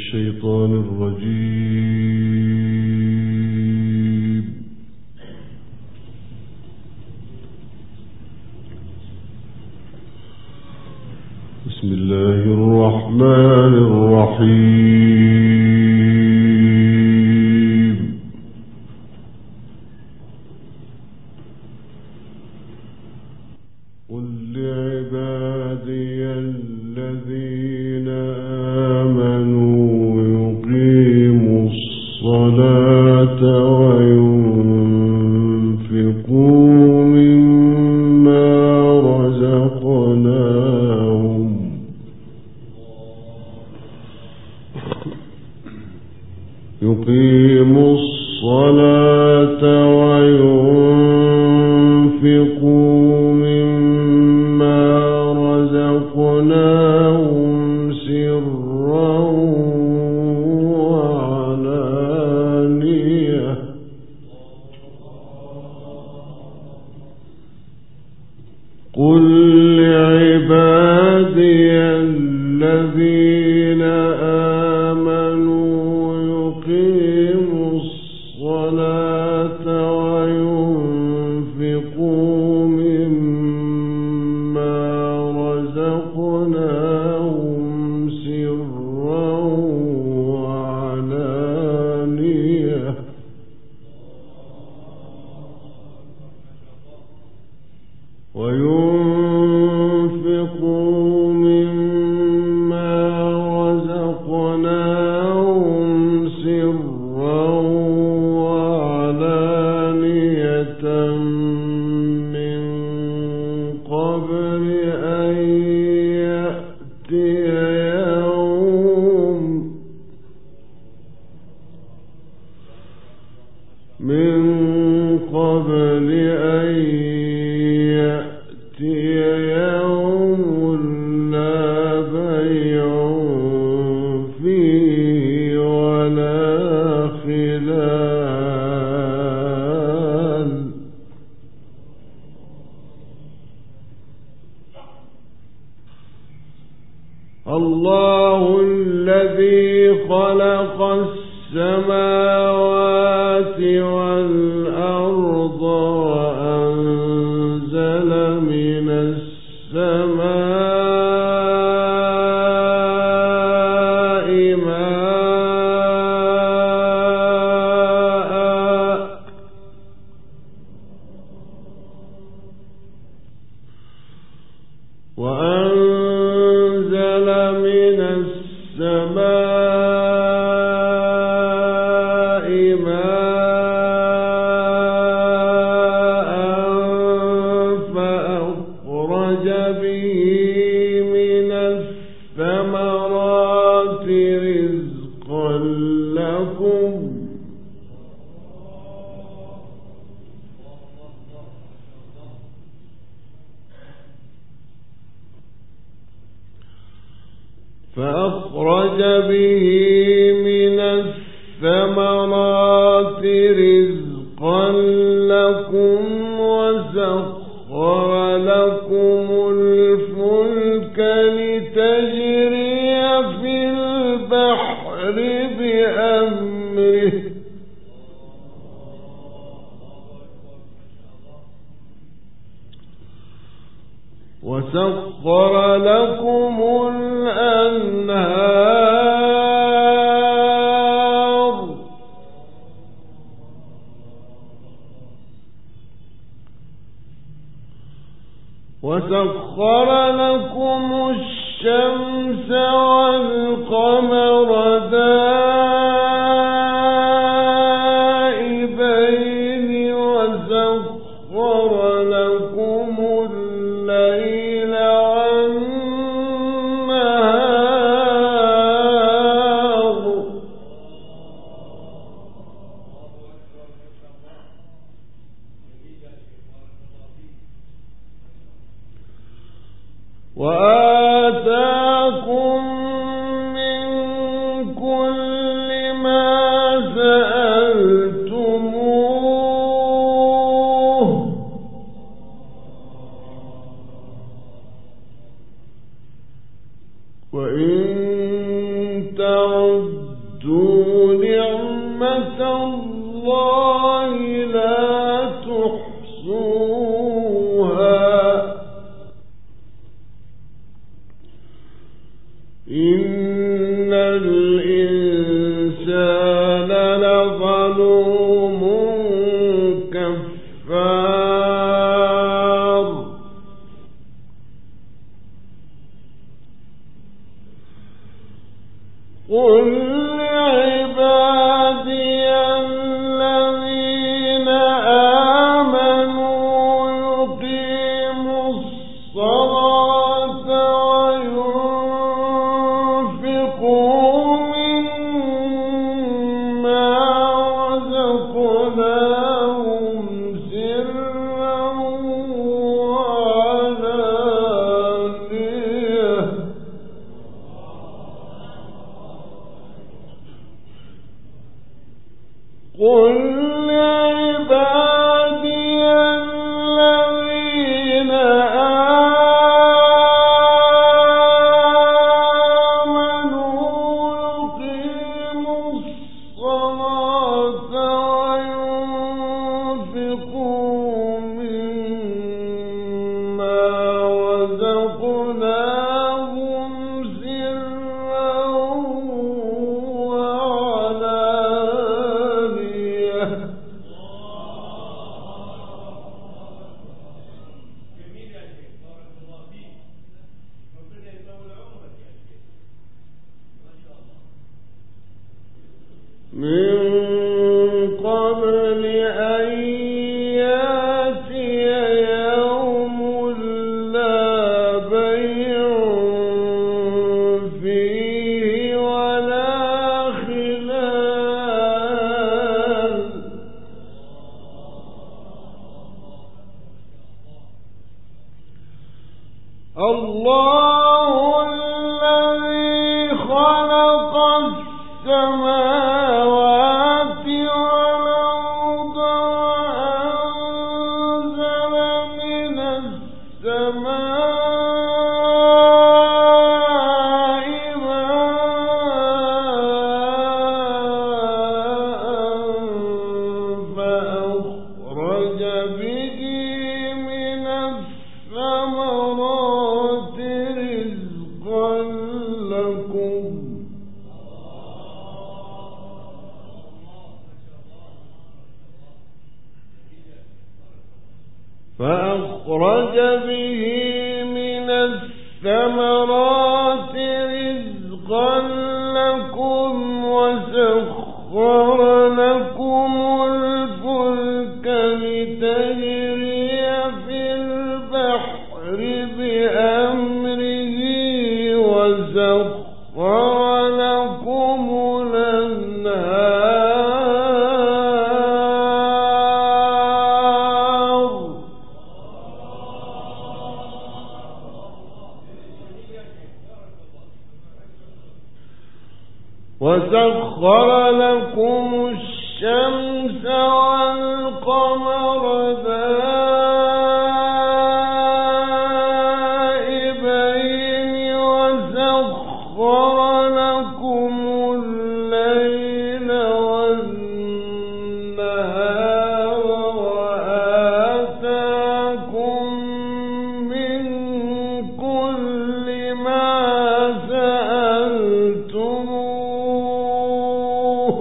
الشيطان الرجيم. بسم الله الرحمن الرحيم. قل لعبادي الذين آمنوا يقيموا الصلاة وينفقوا مما رزقناهم سرا وعلانية. قل لعبادي الذين آمنوا يقيموا الصلاة وينفقوا مما رزقناهم سرا وعلانية. وينفقوا مما رزقناهم سرا وعلانية من قبل أن يأتي يوم لا بيع فيه ولا خلال. الله الذي خلق السماوات والأرض وأنزل من السماء ماء وأنزل من السماء ماء فأخرج به من الثمرات رزقا لكم وسخر لكم الفلك لتجري في البحر بأمره وسخر لكم الأنهار وسخر لكم الشمس والقمر دائبين وسخر لكم الليل والنهار وآتاكم من كل ما سألتموه وإن تعدوا إن الإنسان لظلوم كفار قل لعبادي الذين آمنوا يقيموا الصلاة وينفقوا مما رزقناهم سرا وعلانية قل لعبادي الذين آمنوا يقيموا الصلاة وينفقوا مما رزقناهم سرا وعلانية من قبل أن يأتي يوم لا بيع فيه ولا خلال الله الذي خلق السماوات والأرض وأنزل من السماء ماء فأخرج به من الثمرات رزقا لكم فأخرج به من الثمرات رزقا لكم وسخر لكم الفلك لتجري في البحر بأمره وسخر لكم الأنهار وسخر لكم الشمس والقمر دائبين وسخر لكم الليل والنهار وآتاكم من كل ما سألتموه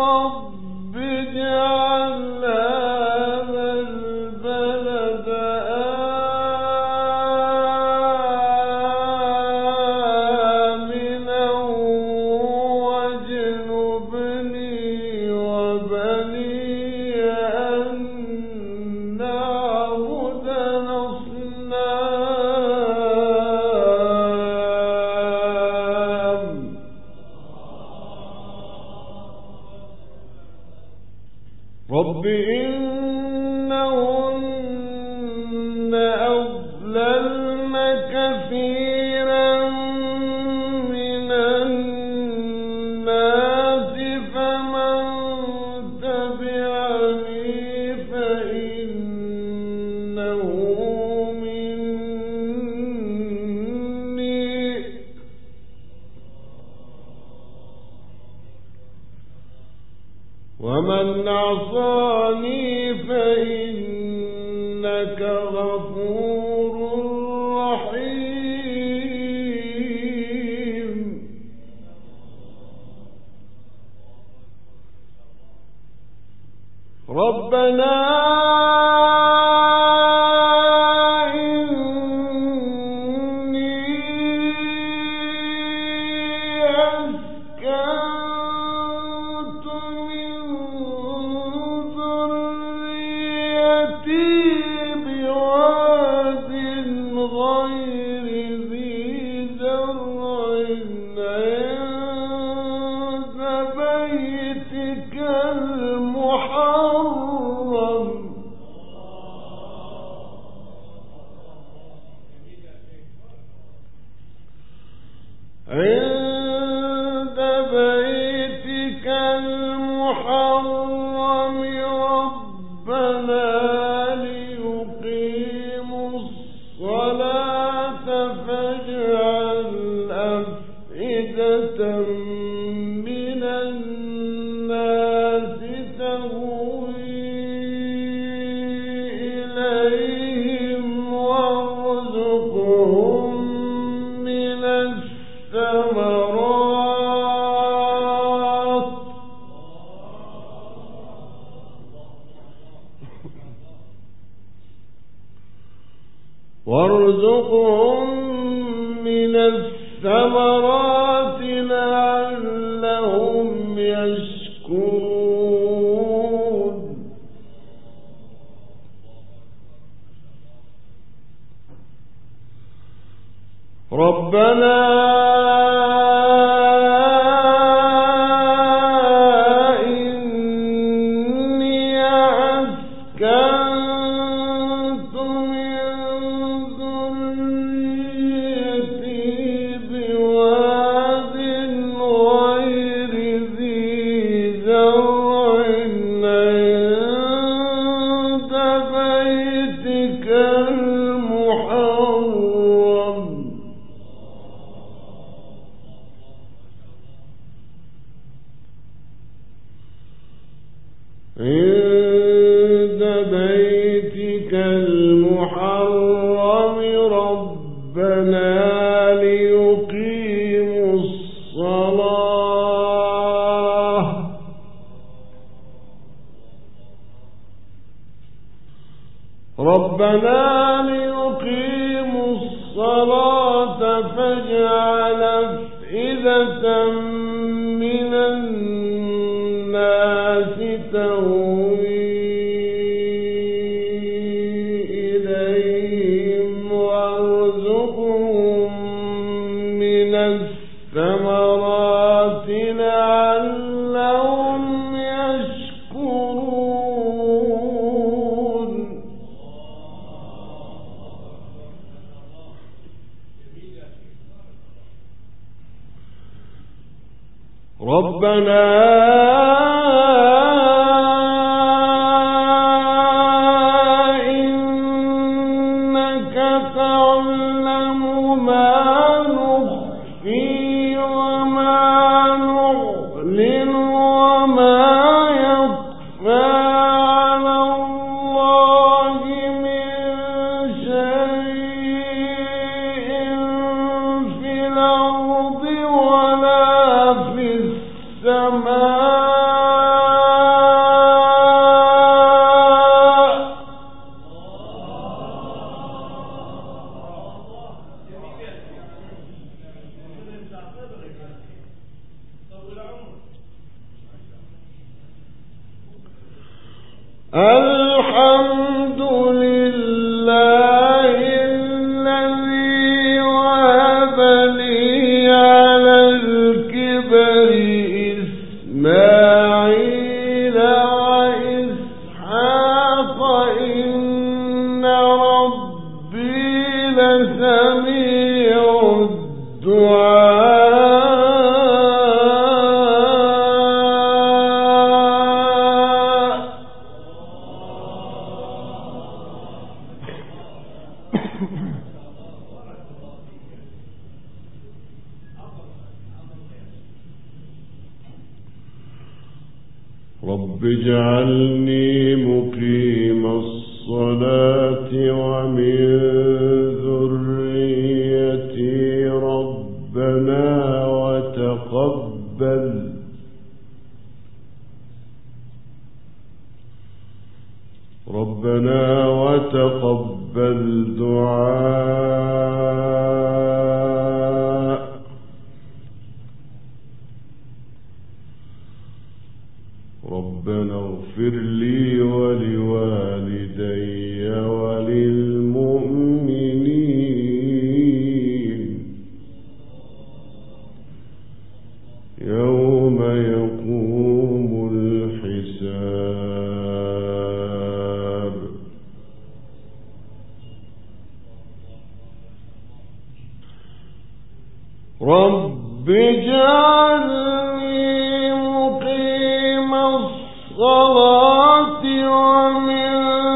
هذا البلد رب إنهن أضللن كثيرا من الناس فمن تبعني فإنه مني ومن عصاني فإنك غفور رحيم ربنا عند بيتك المحرم ربنا ليقيموا الصلاة فاجعل أفئدة من الناس تهوي إليهم وارزقهم من الثمرات لعلهم يشكرون ربنا عند بيتك المحرم ربنا ليقيموا الصلاة فاجعل أفئدة من الناس تهوي إليهم وارزقهم من الثمرات لعلهم يشكرون ربنا إنك تعلم ما نخفي وما نعلن وما يخفى على الله من شيء في الأرض ولا في السماء الحمد لله الذي وهب لي على الكبر إسماعيل وإسحاق لسميع الدعاء. رب اجعلني مقيم الصلاة ومن ذريتي ربنا وتقبل دعاء. ربنا اغفر لي ولوالدي وللمؤمنين يوم يقوم الحساب. رب اجعلني مقيم الصلاة ومن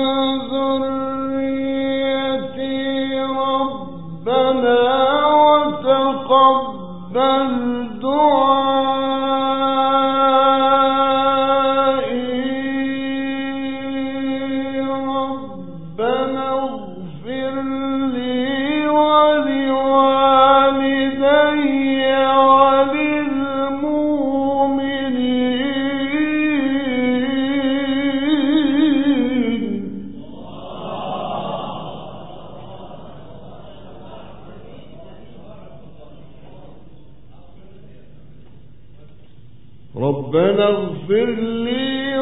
ذريتي ربنا وتقبل دعائي. ربنا اغفر لي ولوالدي ربنا اغفر لي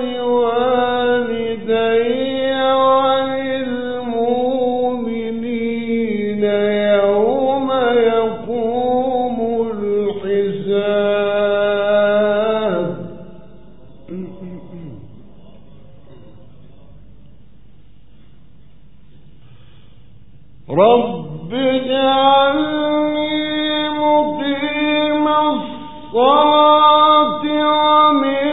ولوالدي وللمؤمنين يوم يقوم الحساب. رب اجعلني مقيم الصلاة ومن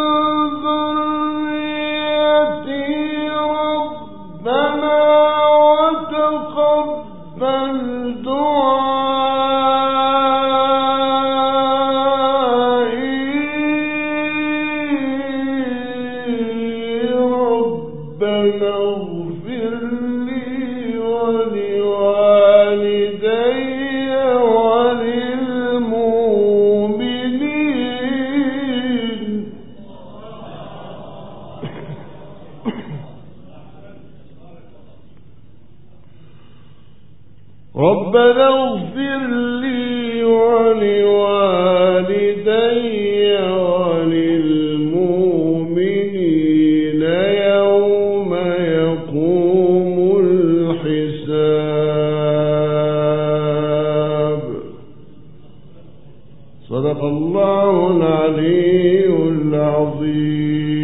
ذريتي ربنا وتقبل دعائي. ربنا اغفر لي ولوالدي وللمؤمنين. ربنا اغفر لي ولوالدي وللمؤمنين يوم يقوم الحساب. صدق الله العلي العظيم.